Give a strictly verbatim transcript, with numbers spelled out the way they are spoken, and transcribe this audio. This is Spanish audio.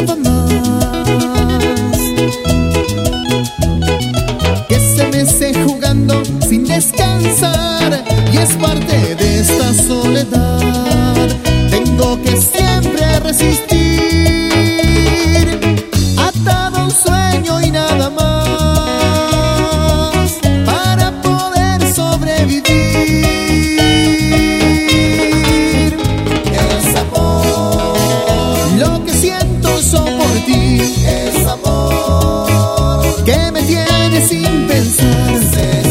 escapa más, que se me esté jugando sin descansar, y es parte de esta soledad. Tengo que siempre resistir, atado a un sueño y nada más, para poder sobrevivir. Es amor lo que siento yo por ti, es amor que me tiene sin pensar.